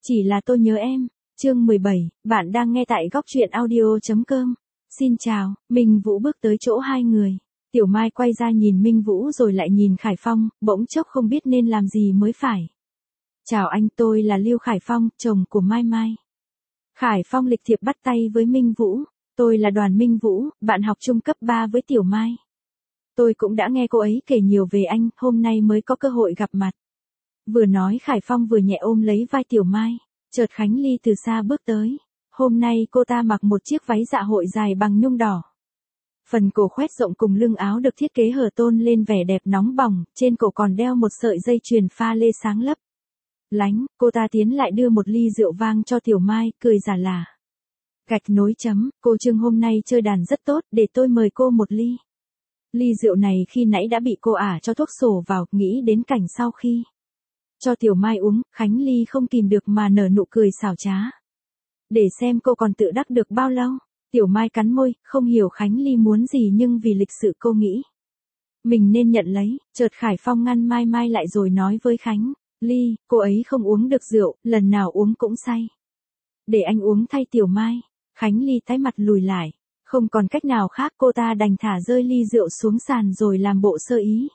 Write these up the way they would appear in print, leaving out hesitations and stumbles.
Chỉ là tôi nhớ em. Chương 17, bạn đang nghe tại góc truyện audio.com. Xin chào, Minh Vũ bước tới chỗ hai người. Tiểu Mai quay ra nhìn Minh Vũ rồi lại nhìn Khải Phong, bỗng chốc không biết nên làm gì mới phải. Chào anh, tôi là Lưu Khải Phong, chồng của Mai Mai. Khải Phong lịch thiệp bắt tay với Minh Vũ. Tôi là Đoàn Minh Vũ, bạn học trung cấp 3 với Tiểu Mai. Tôi cũng đã nghe cô ấy kể nhiều về anh, hôm nay mới có cơ hội gặp mặt. Vừa nói Khải Phong vừa nhẹ ôm lấy vai Tiểu Mai. Chợt Khánh Ly từ xa bước tới. Hôm nay cô ta mặc một chiếc váy dạ hội dài bằng nhung đỏ. Phần cổ khoét rộng cùng lưng áo được thiết kế hở tôn lên vẻ đẹp nóng bỏng, trên cổ còn đeo một sợi dây chuyền pha lê sáng lấp lánh. Cô ta tiến lại đưa một ly rượu vang cho Tiểu Mai, cười giả lả. Gạch nối chấm, cô Trương hôm nay chơi đàn rất tốt, để tôi mời cô một ly. Ly rượu này khi nãy đã bị cô ả cho thuốc sổ vào, nghĩ đến cảnh sau khi cho Tiểu Mai uống, Khánh Ly không kìm được mà nở nụ cười xảo trá. Để xem cô còn tự đắc được bao lâu. Tiểu Mai cắn môi, không hiểu Khánh Ly muốn gì nhưng vì lịch sự cô nghĩ mình nên nhận lấy. Chợt Khải Phong ngăn Mai Mai lại rồi nói với Khánh Ly, cô ấy không uống được rượu, lần nào uống cũng say. Để anh uống thay Tiểu Mai. Khánh Ly tái mặt lùi lại. Không còn cách nào khác, cô ta đành thả rơi ly rượu xuống sàn rồi làm bộ sơ ý.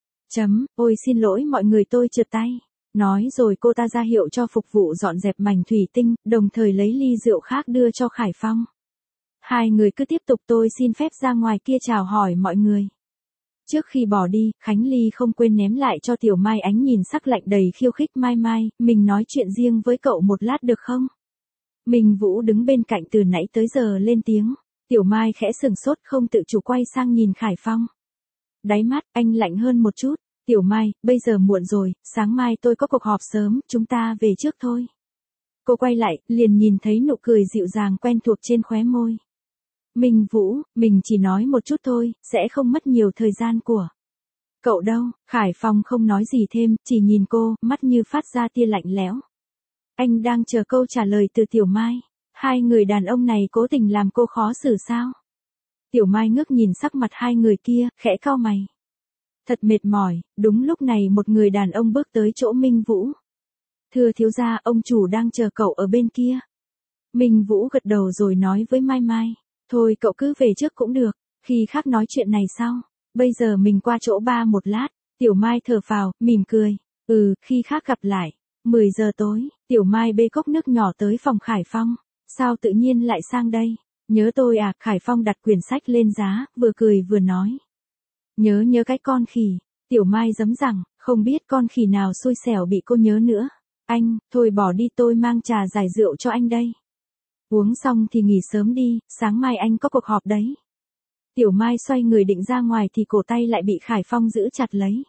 Ôi xin lỗi mọi người, tôi trượt tay. Nói rồi cô ta ra hiệu cho phục vụ dọn dẹp mảnh thủy tinh, đồng thời lấy ly rượu khác đưa cho Khải Phong. Hai người cứ tiếp tục, tôi xin phép ra ngoài kia chào hỏi mọi người. Trước khi bỏ đi, Khánh Ly không quên ném lại cho Tiểu Mai ánh nhìn sắc lạnh đầy khiêu khích. Mai Mai, mình nói chuyện riêng với cậu một lát được không? Minh Vũ đứng bên cạnh từ nãy tới giờ lên tiếng. Tiểu Mai khẽ sừng sốt, không tự chủ quay sang nhìn Khải Phong. Đáy mắt anh lạnh hơn một chút. Tiểu Mai, bây giờ muộn rồi, sáng mai tôi có cuộc họp sớm, chúng ta về trước thôi. Cô quay lại, liền nhìn thấy nụ cười dịu dàng quen thuộc trên khóe môi. Minh Vũ, mình chỉ nói một chút thôi, sẽ không mất nhiều thời gian của cậu đâu. Khải Phong không nói gì thêm, chỉ nhìn cô, mắt như phát ra tia lạnh lẽo. Anh đang chờ câu trả lời từ Tiểu Mai. Hai người đàn ông này cố tình làm cô khó xử sao? Tiểu Mai ngước nhìn sắc mặt hai người kia, khẽ cau mày. Thật mệt mỏi. Đúng lúc này một người đàn ông bước tới chỗ Minh Vũ. Thưa thiếu gia, ông chủ đang chờ cậu ở bên kia. Minh Vũ gật đầu rồi nói với Mai Mai. Thôi cậu cứ về trước cũng được, khi khác nói chuyện này sau. Bây giờ mình qua chỗ ba một lát. Tiểu Mai thở phào, mỉm cười. Khi khác gặp lại. 10 giờ tối, Tiểu Mai bê cốc nước nhỏ tới phòng Khải Phong. Sao tự nhiên lại sang đây? Nhớ tôi à? Khải Phong đặt quyển sách lên giá, vừa cười vừa nói. Nhớ cái con khỉ. Tiểu Mai giấm rằng, không biết con khỉ nào xui xẻo bị cô nhớ nữa. Anh, thôi bỏ đi, tôi mang trà giải rượu cho anh đây. Uống xong thì nghỉ sớm đi, sáng mai anh có cuộc họp đấy. Tiểu Mai xoay người định ra ngoài thì cổ tay lại bị Khải Phong giữ chặt lấy.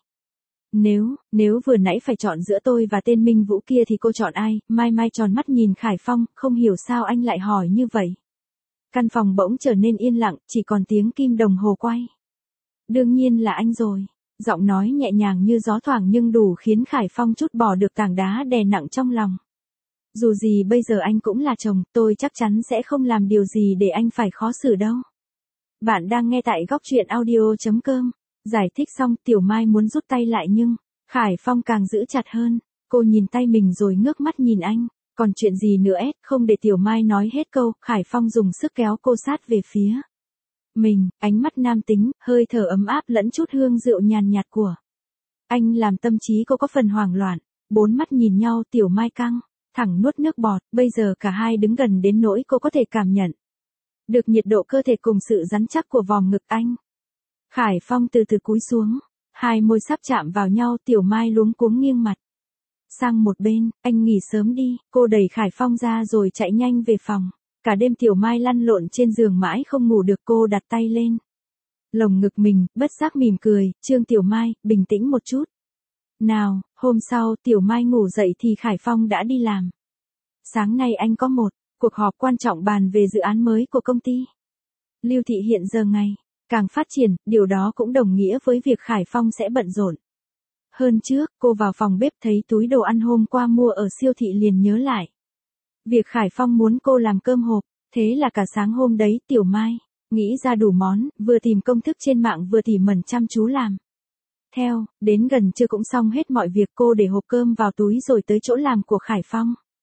Nếu vừa nãy phải chọn giữa tôi và tên Minh Vũ kia thì cô chọn ai? Mai Mai tròn mắt nhìn Khải Phong, không hiểu sao anh lại hỏi như vậy. Căn phòng bỗng trở nên yên lặng, chỉ còn tiếng kim đồng hồ quay. Đương nhiên là anh rồi. Giọng nói nhẹ nhàng như gió thoảng nhưng đủ khiến Khải Phong trút bỏ được tảng đá đè nặng trong lòng. Dù gì bây giờ anh cũng là chồng, tôi chắc chắn sẽ không làm điều gì để anh phải khó xử đâu. Bạn đang nghe tại góc truyện audio.com. Giải thích xong, Tiểu Mai muốn rút tay lại nhưng Khải Phong càng giữ chặt hơn. Cô nhìn tay mình rồi ngước mắt nhìn anh. Còn chuyện gì nữa ết? Không để Tiểu Mai nói hết câu, Khải Phong dùng sức kéo cô sát về phía mình, ánh mắt nam tính, hơi thở ấm áp lẫn chút hương rượu nhàn nhạt của anh làm tâm trí cô có phần hoảng loạn. Bốn mắt nhìn nhau, Tiểu Mai căng thẳng nuốt nước bọt. Bây giờ cả hai đứng gần đến nỗi cô có thể cảm nhận được nhiệt độ cơ thể cùng sự rắn chắc của vòng ngực anh. Khải Phong từ từ cúi xuống, hai môi sắp chạm vào nhau. Tiểu Mai luống cuống nghiêng mặt sang một bên. Anh nghỉ sớm đi. Cô đẩy Khải Phong ra rồi chạy nhanh về phòng. Cả đêm Tiểu Mai lăn lộn trên giường mãi không ngủ được. Cô đặt tay lên lồng ngực mình, bất giác mỉm cười. Trương Tiểu Mai, bình tĩnh một chút nào. Hôm sau Tiểu Mai ngủ dậy thì Khải Phong đã đi làm. Sáng nay anh có một cuộc họp quan trọng bàn về dự án mới của công ty. Lưu Thị hiện giờ ngày càng phát triển, điều đó cũng đồng nghĩa với việc Khải Phong sẽ bận rộn hơn trước. Cô vào phòng bếp thấy túi đồ ăn hôm qua mua ở siêu thị liền nhớ lại việc Khải Phong muốn cô làm cơm hộp. Thế là cả sáng hôm đấy Tiểu Mai nghĩ ra đủ món, vừa tìm công thức trên mạng vừa tỉ mẩn chăm chú làm theo. Đến gần trưa cũng xong hết mọi việc. Cô để hộp cơm vào túi rồi tới chỗ làm của Khải Phong.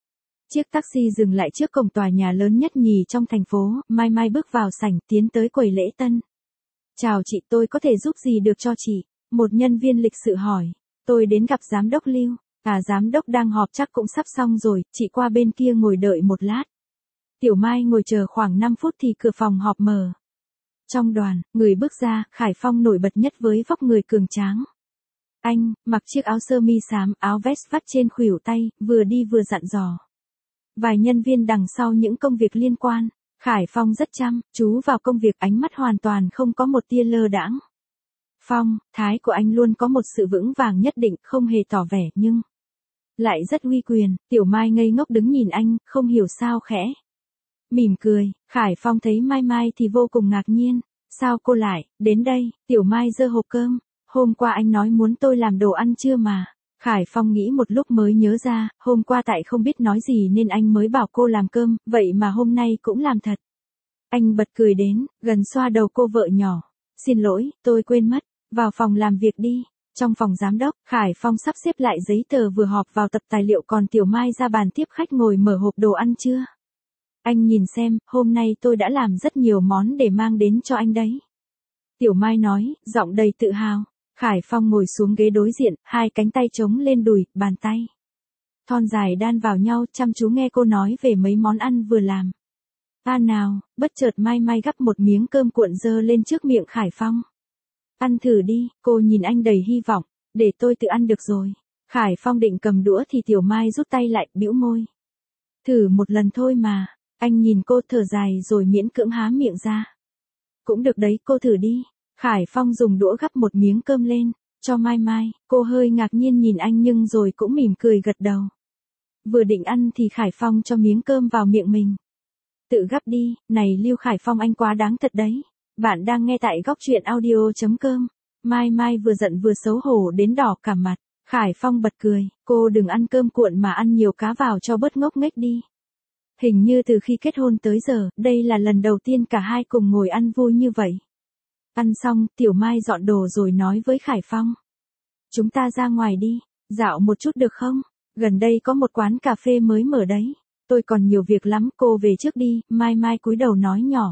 Chiếc taxi dừng lại trước cổng tòa nhà lớn nhất nhì trong thành phố, Mai Mai bước vào sảnh tiến tới quầy lễ tân. Chào chị, tôi có thể giúp gì được cho chị? Một nhân viên lịch sự hỏi. Tôi đến gặp giám đốc Lưu. Giám đốc đang họp chắc cũng sắp xong rồi, chị qua bên kia ngồi đợi một lát. Tiểu Mai ngồi chờ khoảng 5 phút thì cửa phòng họp mở. Trong đoàn, người bước ra, Khải Phong nổi bật nhất với vóc người cường tráng. Anh, mặc chiếc áo sơ mi xám, áo vest vắt trên khuỷu tay, vừa đi vừa dặn dò. Vài nhân viên đằng sau những công việc liên quan. Khải Phong rất chăm chú vào công việc, ánh mắt hoàn toàn không có một tia lơ đãng. Phong, thái của anh luôn có một sự vững vàng nhất định, không hề tỏ vẻ nhưng lại rất uy quyền. Tiểu Mai ngây ngốc đứng nhìn anh, không hiểu sao khẽ mỉm cười. Khải Phong thấy Mai Mai thì vô cùng ngạc nhiên. Sao cô lại đến đây? Tiểu Mai giơ hộp cơm. Hôm qua anh nói muốn tôi làm đồ ăn trưa mà. Khải Phong nghĩ một lúc mới nhớ ra, hôm qua tại không biết nói gì nên anh mới bảo cô làm cơm, vậy mà hôm nay cũng làm thật. Anh bật cười đến, gần xoa đầu cô vợ nhỏ. Xin lỗi, tôi quên mất, vào phòng làm việc đi. Trong phòng giám đốc, Khải Phong sắp xếp lại giấy tờ vừa họp vào tập tài liệu, còn Tiểu Mai ra bàn tiếp khách ngồi mở hộp đồ ăn trưa. Anh nhìn xem, hôm nay tôi đã làm rất nhiều món để mang đến cho anh đấy. Tiểu Mai nói, giọng đầy tự hào. Khải Phong ngồi xuống ghế đối diện, hai cánh tay chống lên đùi, bàn tay thon dài đan vào nhau, chăm chú nghe cô nói về mấy món ăn vừa làm. Nào, bất chợt Mai Mai gắp một miếng cơm cuộn dơ lên trước miệng Khải Phong. Ăn thử đi, cô nhìn anh đầy hy vọng, để tôi tự ăn được rồi. Khải Phong định cầm đũa thì Tiểu Mai rút tay lại, bĩu môi. Thử một lần thôi mà. Anh nhìn cô thở dài rồi miễn cưỡng há miệng ra. Cũng được đấy, cô thử đi. Khải Phong dùng đũa gắp một miếng cơm lên, cho Mai Mai. Cô hơi ngạc nhiên nhìn anh nhưng rồi cũng mỉm cười gật đầu. Vừa định ăn thì Khải Phong cho miếng cơm vào miệng mình. Tự gắp đi, này Lưu. Khải Phong, anh quá đáng thật đấy. Bạn đang nghe tại góc truyện audio.com. Mai Mai vừa giận vừa xấu hổ đến đỏ cả mặt. Khải Phong bật cười, cô đừng ăn cơm cuộn mà ăn nhiều cá vào cho bớt ngốc nghếch đi. Hình như từ khi kết hôn tới giờ, đây là lần đầu tiên cả hai cùng ngồi ăn vui như vậy. Ăn xong, Tiểu Mai dọn đồ rồi nói với Khải Phong. Chúng ta ra ngoài đi, dạo một chút được không? Gần đây có một quán cà phê mới mở đấy. Tôi còn nhiều việc lắm, cô về trước đi. Mai Mai cúi đầu nói nhỏ.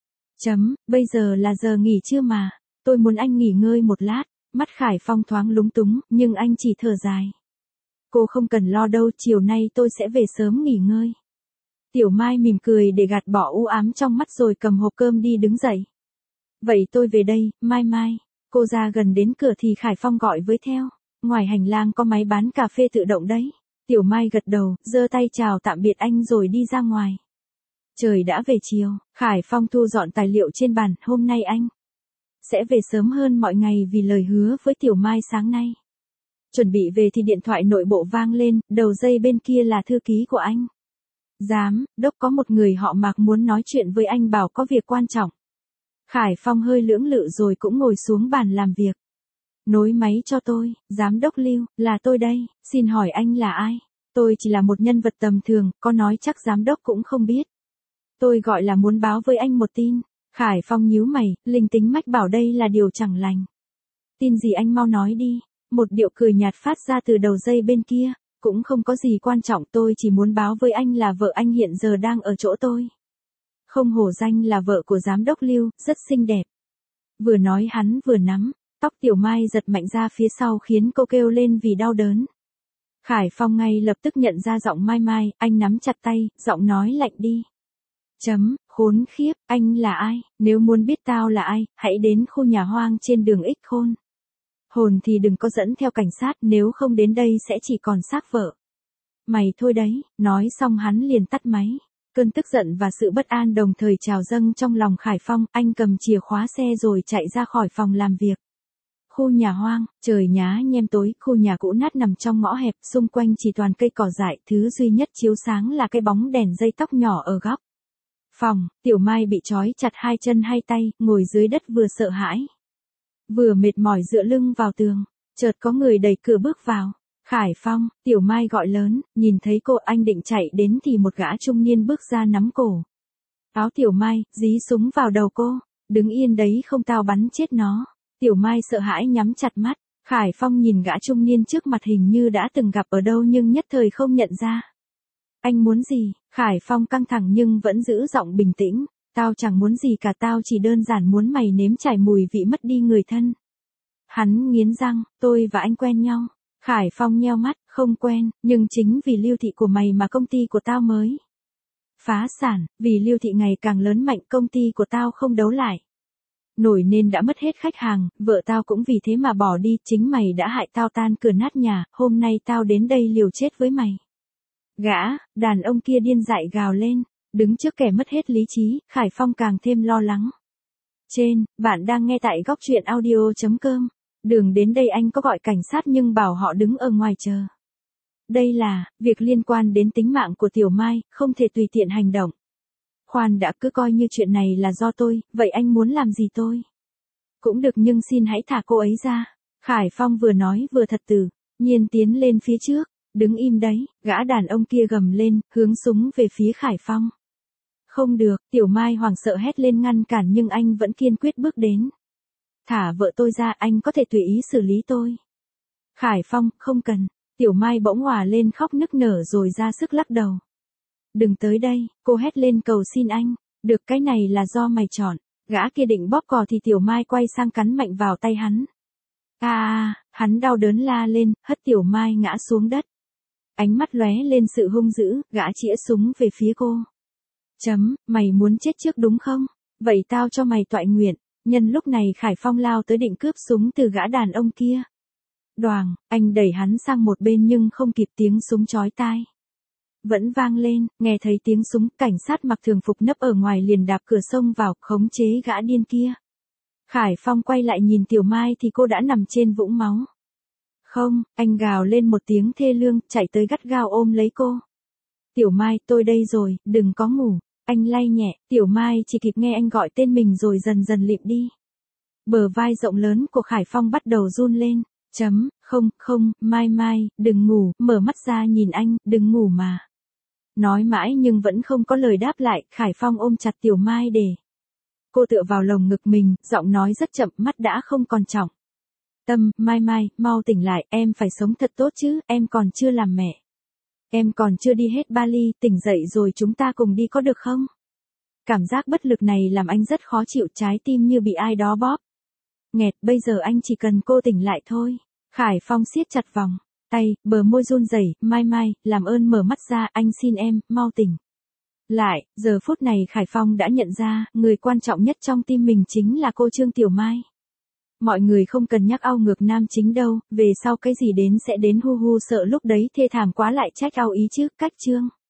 Bây giờ là giờ nghỉ trưa mà. Tôi muốn anh nghỉ ngơi một lát. Mắt Khải Phong thoáng lúng túng, nhưng anh chỉ thở dài. Cô không cần lo đâu, chiều nay tôi sẽ về sớm nghỉ ngơi. Tiểu Mai mỉm cười để gạt bỏ u ám trong mắt rồi cầm hộp cơm đi đứng dậy. Vậy tôi về đây, Mai Mai. Cô ra gần đến cửa thì Khải Phong gọi với theo. Ngoài hành lang có máy bán cà phê tự động đấy. Tiểu Mai gật đầu, giơ tay chào tạm biệt anh rồi đi ra ngoài. Trời đã về chiều, Khải Phong thu dọn tài liệu trên bàn. Hôm nay anh sẽ về sớm hơn mọi ngày vì lời hứa với Tiểu Mai sáng nay. Chuẩn bị về thì điện thoại nội bộ vang lên, đầu dây bên kia là thư ký của anh. Giám đốc, có một người họ Mạc muốn nói chuyện với anh, bảo có việc quan trọng. Khải Phong hơi lưỡng lự rồi cũng ngồi xuống bàn làm việc. Nối máy cho tôi. Giám đốc Lưu, là tôi đây, xin hỏi anh là ai? Tôi chỉ là một nhân vật tầm thường, có nói chắc giám đốc cũng không biết. Tôi gọi là muốn báo với anh một tin. Khải Phong nhíu mày, linh tính mách bảo đây là điều chẳng lành. Tin gì anh mau nói đi. Một điệu cười nhạt phát ra từ đầu dây bên kia. Cũng không có gì quan trọng, tôi chỉ muốn báo với anh là vợ anh hiện giờ đang ở chỗ tôi. Không hổ danh là vợ của giám đốc Lưu, rất xinh đẹp. Vừa nói hắn vừa nắm tóc Tiểu Mai giật mạnh ra phía sau khiến cô kêu lên vì đau đớn. Khải Phong ngay lập tức nhận ra giọng Mai Mai, anh nắm chặt tay, giọng nói lạnh đi. Khốn khiếp, anh là ai? Nếu muốn biết tao là ai, hãy đến khu nhà hoang trên đường Ích Khôn. Hồn thì đừng có dẫn theo cảnh sát, nếu không đến đây sẽ chỉ còn xác vợ mày thôi đấy. Nói xong hắn liền tắt máy. Cơn tức giận và sự bất an đồng thời trào dâng trong lòng Khải Phong, anh cầm chìa khóa xe rồi chạy ra khỏi phòng làm việc. Khu nhà hoang, trời nhá nhem tối, khu nhà cũ nát nằm trong ngõ hẹp, xung quanh chỉ toàn cây cỏ dại, thứ duy nhất chiếu sáng là cái bóng đèn dây tóc nhỏ ở góc phòng. Tiểu Mai bị trói chặt hai chân hai tay, ngồi dưới đất vừa sợ hãi, vừa mệt mỏi dựa lưng vào tường. Chợt có người đẩy cửa bước vào. Khải Phong, Tiểu Mai gọi lớn, nhìn thấy cô, anh định chạy đến thì một gã trung niên bước ra nắm cổ áo Tiểu Mai, dí súng vào đầu cô. Đứng yên đấy không tao bắn chết nó. Tiểu Mai sợ hãi nhắm chặt mắt. Khải Phong nhìn gã trung niên trước mặt hình như đã từng gặp ở đâu nhưng nhất thời không nhận ra. Anh muốn gì? Khải Phong căng thẳng nhưng vẫn giữ giọng bình tĩnh. Tao chẳng muốn gì cả, tao chỉ đơn giản muốn mày nếm trải mùi vị mất đi người thân. Hắn nghiến răng, tôi và anh quen nhau. Khải Phong nheo mắt, không quen, nhưng chính vì Lưu Thị của mày mà công ty của tao mới phá sản, vì Lưu Thị ngày càng lớn mạnh công ty của tao không đấu lại nổi nên đã mất hết khách hàng, vợ tao cũng vì thế mà bỏ đi, chính mày đã hại tao tan cửa nát nhà, hôm nay tao đến đây liều chết với mày. Gã, đàn ông kia điên dại gào lên, đứng trước kẻ mất hết lý trí, Khải Phong càng thêm lo lắng. Bạn đang nghe tại góc truyện audio.com. Đường đến đây anh có gọi cảnh sát nhưng bảo họ đứng ở ngoài chờ. Đây là việc liên quan đến tính mạng của Tiểu Mai, không thể tùy tiện hành động. Khoan đã, cứ coi như chuyện này là do tôi, vậy anh muốn làm gì tôi? Cũng được nhưng xin hãy thả cô ấy ra. Khải Phong vừa nói vừa thật tử nhiên tiến lên phía trước, đứng im đấy, gã đàn ông kia gầm lên, hướng súng về phía Khải Phong. Không được, Tiểu Mai hoảng sợ hét lên ngăn cản nhưng anh vẫn kiên quyết bước đến. Thả vợ tôi ra, anh có thể tùy ý xử lý tôi. Khải Phong, không cần. Tiểu Mai bỗng òa lên khóc nức nở rồi ra sức lắc đầu. Đừng tới đây, cô hét lên cầu xin anh. Được, cái này là do mày chọn. Gã kia định bóp cò thì Tiểu Mai quay sang cắn mạnh vào tay hắn. Hắn đau đớn la lên, hất Tiểu Mai ngã xuống đất. Ánh mắt lóe lên sự hung dữ, gã chĩa súng về phía cô. Mày muốn chết trước đúng không? Vậy tao cho mày toại nguyện. Nhân lúc này Khải Phong lao tới định cướp súng từ gã đàn ông kia. Đoàng, anh đẩy hắn sang một bên nhưng không kịp, tiếng súng chói tai vẫn vang lên, nghe thấy tiếng súng, cảnh sát mặc thường phục nấp ở ngoài liền đạp cửa xông vào, khống chế gã điên kia. Khải Phong quay lại nhìn Tiểu Mai thì cô đã nằm trên vũng máu. Không, anh gào lên một tiếng thê lương, chạy tới gắt gao ôm lấy cô. Tiểu Mai, tôi đây rồi, đừng có ngủ. Anh lay nhẹ, Tiểu Mai chỉ kịp nghe anh gọi tên mình rồi dần dần lịm đi. Bờ vai rộng lớn của Khải Phong bắt đầu run lên. Không, Mai, đừng ngủ, mở mắt ra nhìn anh, đừng ngủ mà. Nói mãi nhưng vẫn không có lời đáp lại, Khải Phong ôm chặt Tiểu Mai để cô tựa vào lồng ngực mình, giọng nói rất chậm, mắt đã không còn trọng. Mai, mau tỉnh lại, em phải sống thật tốt chứ, em còn chưa làm mẹ. Em còn chưa đi hết Bali, tỉnh dậy rồi chúng ta cùng đi có được không? Cảm giác bất lực này làm anh rất khó chịu, trái tim như bị ai đó bóp nghẹt, bây giờ anh chỉ cần cô tỉnh lại thôi. Khải Phong siết chặt vòng tay, bờ môi run rẩy, Mai, làm ơn mở mắt ra, anh xin em, mau tỉnh lại. Giờ phút này Khải Phong đã nhận ra, người quan trọng nhất trong tim mình chính là cô Trương Tiểu Mai. Mọi người không cần nhắc ao ngược nam chính đâu, về sau cái gì đến sẽ đến, hu sợ lúc đấy thê thảm quá lại trách ao ý chứ, cách Trương.